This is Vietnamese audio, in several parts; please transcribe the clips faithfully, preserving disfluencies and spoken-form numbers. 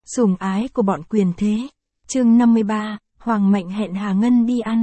Sủng ái của bọn quyền thế. Chương năm mươi ba, Hoàng Mạnh hẹn Hà Ngân đi ăn.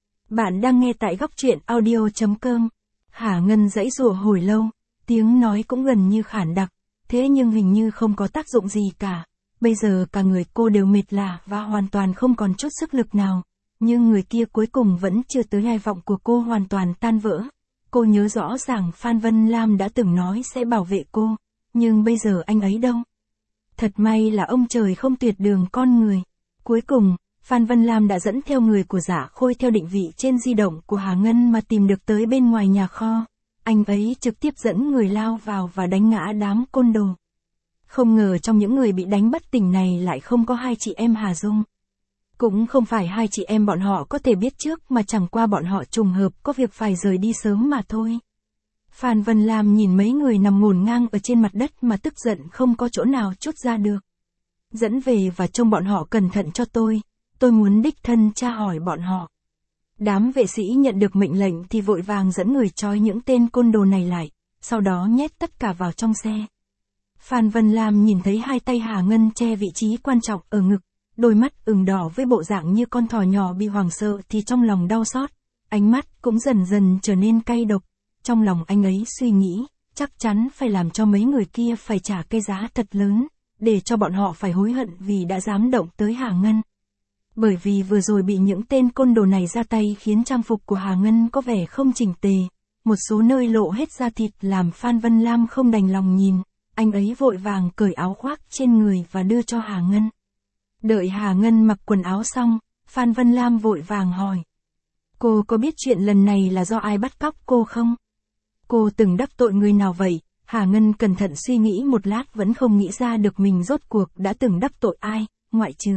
Bạn đang nghe tại góc truyện audio chấm com. Hà Ngân giãy giụa hồi lâu, tiếng nói cũng gần như khản đặc, thế nhưng hình như không có tác dụng gì cả. Bây giờ cả người cô đều mệt lả và hoàn toàn không còn chút sức lực nào. Nhưng người kia cuối cùng vẫn chưa tới hy vọng của cô hoàn toàn tan vỡ. Cô nhớ rõ ràng Phan Vân Lam đã từng nói sẽ bảo vệ cô, nhưng bây giờ anh ấy đâu? Thật may là ông trời không tuyệt đường con người. Cuối cùng, Phan Vân Lam đã dẫn theo người của Giả Khôi theo định vị trên di động của Hà Ngân mà tìm được tới bên ngoài nhà kho. Anh ấy trực tiếp dẫn người lao vào và đánh ngã đám côn đồ. Không ngờ trong những người bị đánh bất tỉnh này lại không có hai chị em Hà Dung. Cũng không phải hai chị em bọn họ có thể biết trước mà chẳng qua bọn họ trùng hợp có việc phải rời đi sớm mà thôi. Phan Vân Lam nhìn mấy người nằm ngổn ngang ở trên mặt đất mà tức giận không có chỗ nào trút ra được. Dẫn về và trông bọn họ cẩn thận cho tôi, tôi muốn đích thân tra hỏi bọn họ. Đám vệ sĩ nhận được mệnh lệnh thì vội vàng dẫn người trói những tên côn đồ này lại, sau đó nhét tất cả vào trong xe. Phan Vân Lam nhìn thấy hai tay Hà Ngân che vị trí quan trọng ở ngực, đôi mắt ửng đỏ với bộ dạng như con thỏ nhỏ bị hoảng sợ thì trong lòng đau xót, ánh mắt cũng dần dần trở nên cay độc. Trong lòng anh ấy suy nghĩ, chắc chắn phải làm cho mấy người kia phải trả cái giá thật lớn, để cho bọn họ phải hối hận vì đã dám động tới Hà Ngân. Bởi vì vừa rồi bị những tên côn đồ này ra tay khiến trang phục của Hà Ngân có vẻ không chỉnh tề, một số nơi lộ hết da thịt làm Phan Vân Lam không đành lòng nhìn, anh ấy vội vàng cởi áo khoác trên người và đưa cho Hà Ngân. Đợi Hà Ngân mặc quần áo xong, Phan Vân Lam vội vàng hỏi. Cô có biết chuyện lần này là do ai bắt cóc cô không? Cô từng đắc tội người nào vậy? Hà Ngân cẩn thận suy nghĩ một lát vẫn không nghĩ ra được mình rốt cuộc đã từng đắc tội ai, ngoại trừ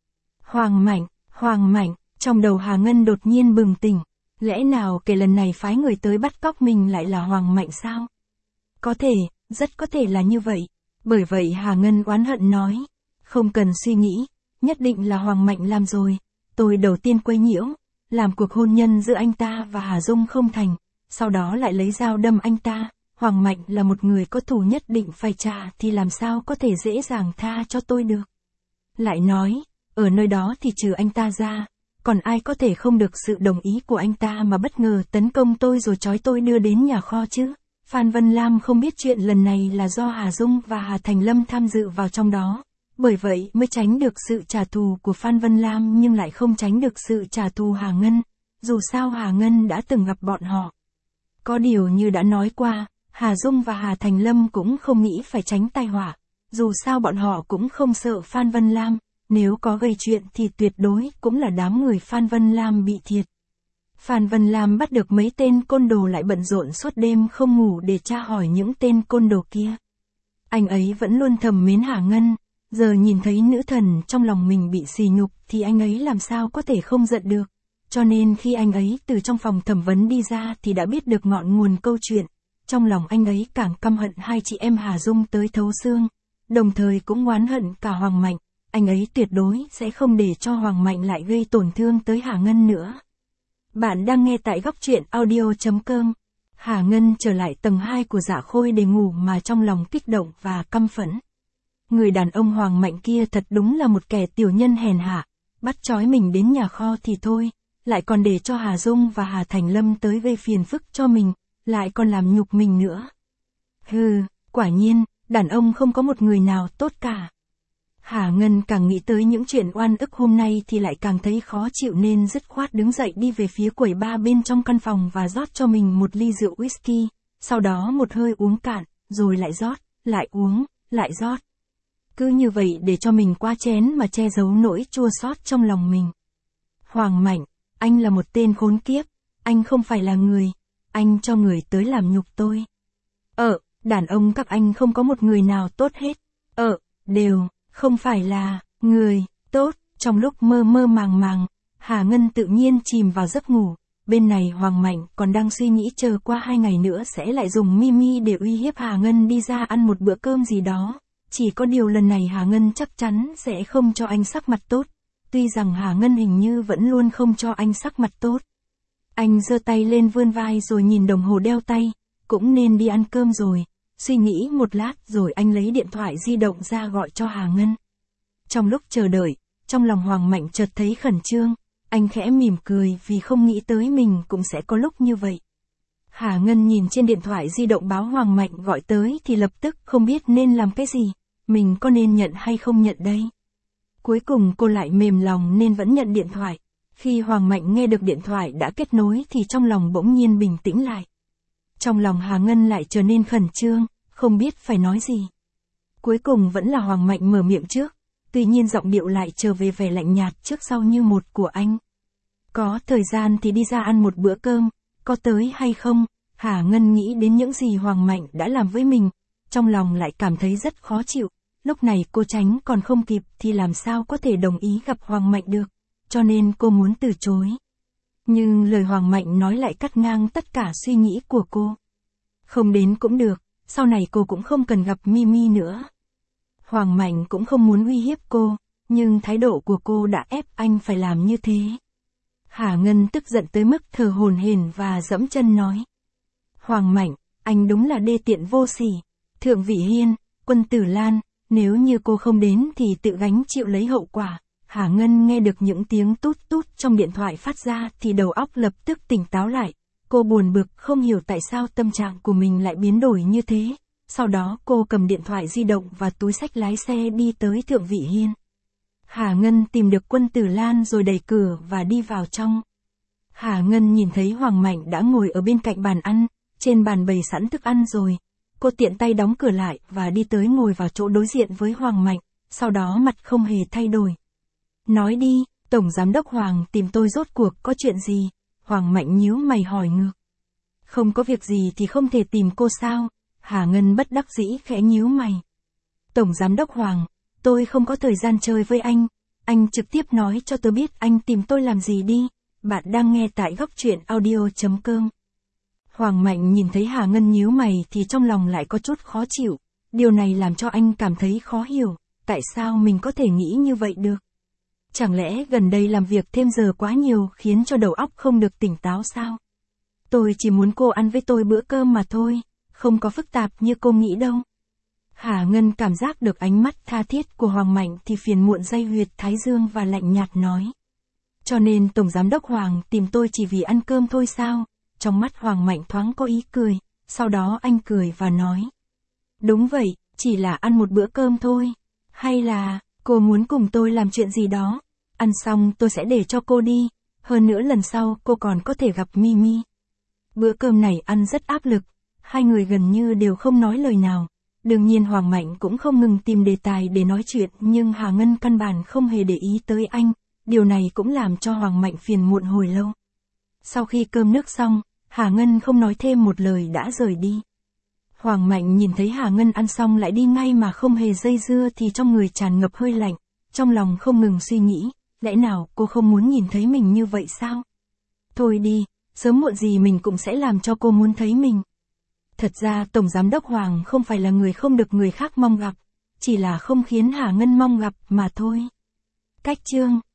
Hoàng Mạnh, Hoàng Mạnh, trong đầu Hà Ngân đột nhiên bừng tỉnh, lẽ nào kể lần này phái người tới bắt cóc mình lại là Hoàng Mạnh sao? Có thể, rất có thể là như vậy. Bởi vậy Hà Ngân oán hận nói, không cần suy nghĩ, nhất định là Hoàng Mạnh làm rồi, tôi đầu tiên quấy nhiễu, làm cuộc hôn nhân giữa anh ta và Hà Dung không thành, sau đó lại lấy dao đâm anh ta. Hoàng Mạnh là một người có thù nhất định phải trả thì làm sao có thể dễ dàng tha cho tôi được. Lại nói, ở nơi đó thì trừ anh ta ra, còn ai có thể không được sự đồng ý của anh ta mà bất ngờ tấn công tôi rồi trói tôi đưa đến nhà kho chứ. Phan Vân Lam không biết chuyện lần này là do Hà Dung và Hà Thành Lâm tham dự vào trong đó, bởi vậy mới tránh được sự trả thù của Phan Vân Lam nhưng lại không tránh được sự trả thù Hà Ngân, dù sao Hà Ngân đã từng gặp bọn họ. Có điều như đã nói qua, Hà Dung và Hà Thành Lâm cũng không nghĩ phải tránh tai họa, dù sao bọn họ cũng không sợ Phan Vân Lam, nếu có gây chuyện thì tuyệt đối cũng là đám người Phan Vân Lam bị thiệt. Phan Vân Lam bắt được mấy tên côn đồ lại bận rộn suốt đêm không ngủ để tra hỏi những tên côn đồ kia. Anh ấy vẫn luôn thầm mến Hà Ngân, giờ nhìn thấy nữ thần trong lòng mình bị sỉ nhục thì anh ấy làm sao có thể không giận được. Cho nên khi anh ấy từ trong phòng thẩm vấn đi ra thì đã biết được ngọn nguồn câu chuyện. Trong lòng anh ấy càng căm hận hai chị em Hà Dung tới thấu xương, đồng thời cũng oán hận cả Hoàng Mạnh. Anh ấy tuyệt đối sẽ không để cho Hoàng Mạnh lại gây tổn thương tới Hà Ngân nữa. Bạn đang nghe tại góc truyện audio chấm com. Hà Ngân trở lại tầng hai của Dạ Khôi để ngủ mà trong lòng kích động và căm phẫn. Người đàn ông Hoàng Mạnh kia thật đúng là một kẻ tiểu nhân hèn hạ, bắt trói mình đến nhà kho thì thôi, lại còn để cho Hà Dung và Hà Thành Lâm tới gây phiền phức cho mình, lại còn làm nhục mình nữa. Hừ, quả nhiên, đàn ông không có một người nào tốt cả. Hà Ngân càng nghĩ tới những chuyện oan ức hôm nay thì lại càng thấy khó chịu nên dứt khoát đứng dậy đi về phía quầy bar bên trong căn phòng và rót cho mình một ly rượu whisky, sau đó một hơi uống cạn, rồi lại rót, lại uống, lại rót. Cứ như vậy để cho mình qua chén mà che giấu nỗi chua xót trong lòng mình. Hoàng Mạnh, anh là một tên khốn kiếp, anh không phải là người, anh cho người tới làm nhục tôi. Ờ, đàn ông các anh không có một người nào tốt hết. Ờ, đều, không phải là, người, tốt. Trong lúc mơ mơ màng màng, Hà Ngân tự nhiên chìm vào giấc ngủ. Bên này Hoàng Mạnh còn đang suy nghĩ chờ qua hai ngày nữa sẽ lại dùng Mimi để uy hiếp Hà Ngân đi ra ăn một bữa cơm gì đó. Chỉ có điều lần này Hà Ngân chắc chắn sẽ không cho anh sắc mặt tốt. Tuy rằng Hà Ngân hình như vẫn luôn không cho anh sắc mặt tốt. Anh giơ tay lên vươn vai rồi nhìn đồng hồ đeo tay, cũng nên đi ăn cơm rồi. Suy nghĩ một lát rồi anh lấy điện thoại di động ra gọi cho Hà Ngân. Trong lúc chờ đợi, trong lòng Hoàng Mạnh chợt thấy khẩn trương, anh khẽ mỉm cười vì không nghĩ tới mình cũng sẽ có lúc như vậy. Hà Ngân nhìn trên điện thoại di động báo Hoàng Mạnh gọi tới thì lập tức không biết nên làm cái gì, mình có nên nhận hay không nhận đây. Cuối cùng cô lại mềm lòng nên vẫn nhận điện thoại. Khi Hoàng Mạnh nghe được điện thoại đã kết nối thì trong lòng bỗng nhiên bình tĩnh lại. Trong lòng Hà Ngân lại trở nên khẩn trương, không biết phải nói gì. Cuối cùng vẫn là Hoàng Mạnh mở miệng trước, tuy nhiên giọng điệu lại trở về vẻ lạnh nhạt trước sau như một của anh. Có thời gian thì đi ra ăn một bữa cơm, có tới hay không? Hà Ngân nghĩ đến những gì Hoàng Mạnh đã làm với mình, trong lòng lại cảm thấy rất khó chịu. Lúc này cô tránh còn không kịp thì làm sao có thể đồng ý gặp Hoàng Mạnh được, cho nên cô muốn từ chối. Nhưng lời Hoàng Mạnh nói lại cắt ngang tất cả suy nghĩ của cô. Không đến cũng được, sau này cô cũng không cần gặp Mimi nữa. Hoàng Mạnh cũng không muốn uy hiếp cô, nhưng thái độ của cô đã ép anh phải làm như thế. Hà Ngân tức giận tới mức thở hổn hển và giẫm chân nói. Hoàng Mạnh, anh đúng là đê tiện vô sỉ. Thượng Vị Hiên, Quân Tử Lan, nếu như cô không đến thì tự gánh chịu lấy hậu quả. Hà Ngân nghe được những tiếng tút tút trong điện thoại phát ra thì đầu óc lập tức tỉnh táo lại. Cô buồn bực không hiểu tại sao tâm trạng của mình lại biến đổi như thế. Sau đó cô cầm điện thoại di động và túi xách lái xe đi tới Thượng Vị Hiên. Hà Ngân tìm được Quân Tử Lan rồi đẩy cửa và đi vào trong. Hà Ngân nhìn thấy Hoàng Mạnh đã ngồi ở bên cạnh bàn ăn, trên bàn bày sẵn thức ăn rồi. Cô tiện tay đóng cửa lại và đi tới ngồi vào chỗ đối diện với Hoàng Mạnh, sau đó mặt không hề thay đổi. Nói đi, Tổng Giám đốc Hoàng tìm tôi rốt cuộc có chuyện gì? Hoàng Mạnh nhíu mày hỏi ngược. Không có việc gì thì không thể tìm cô sao? Hà Ngân bất đắc dĩ khẽ nhíu mày. Tổng Giám đốc Hoàng, tôi không có thời gian chơi với anh, anh trực tiếp nói cho tôi biết anh tìm tôi làm gì đi. Bạn đang nghe tại góc truyện audio chấm com. Hoàng Mạnh nhìn thấy Hà Ngân nhíu mày thì trong lòng lại có chút khó chịu. Điều này làm cho anh cảm thấy khó hiểu, tại sao mình có thể nghĩ như vậy được? Chẳng lẽ gần đây làm việc thêm giờ quá nhiều khiến cho đầu óc không được tỉnh táo sao? Tôi chỉ muốn cô ăn với tôi bữa cơm mà thôi, không có phức tạp như cô nghĩ đâu. Hà Ngân cảm giác được ánh mắt tha thiết của Hoàng Mạnh thì phiền muộn dây huyệt thái dương và lạnh nhạt nói. Cho nên Tổng Giám đốc Hoàng tìm tôi chỉ vì ăn cơm thôi sao? Trong mắt Hoàng Mạnh thoáng có ý cười, sau đó anh cười và nói. Đúng vậy, chỉ là ăn một bữa cơm thôi. Hay là, cô muốn cùng tôi làm chuyện gì đó? Ăn xong tôi sẽ để cho cô đi, hơn nữa lần sau cô còn có thể gặp Mimi. Bữa cơm này ăn rất áp lực, hai người gần như đều không nói lời nào. Đương nhiên Hoàng Mạnh cũng không ngừng tìm đề tài để nói chuyện nhưng Hà Ngân căn bản không hề để ý tới anh, điều này cũng làm cho Hoàng Mạnh phiền muộn hồi lâu. Sau khi cơm nước xong, Hà Ngân không nói thêm một lời đã rời đi. Hoàng Mạnh nhìn thấy Hà Ngân ăn xong lại đi ngay mà không hề dây dưa thì trong người tràn ngập hơi lạnh, trong lòng không ngừng suy nghĩ, lẽ nào cô không muốn nhìn thấy mình như vậy sao? Thôi đi, sớm muộn gì mình cũng sẽ làm cho cô muốn thấy mình. Thật ra Tổng Giám đốc Hoàng không phải là người không được người khác mong gặp, chỉ là không khiến Hà Ngân mong gặp mà thôi. Cách chương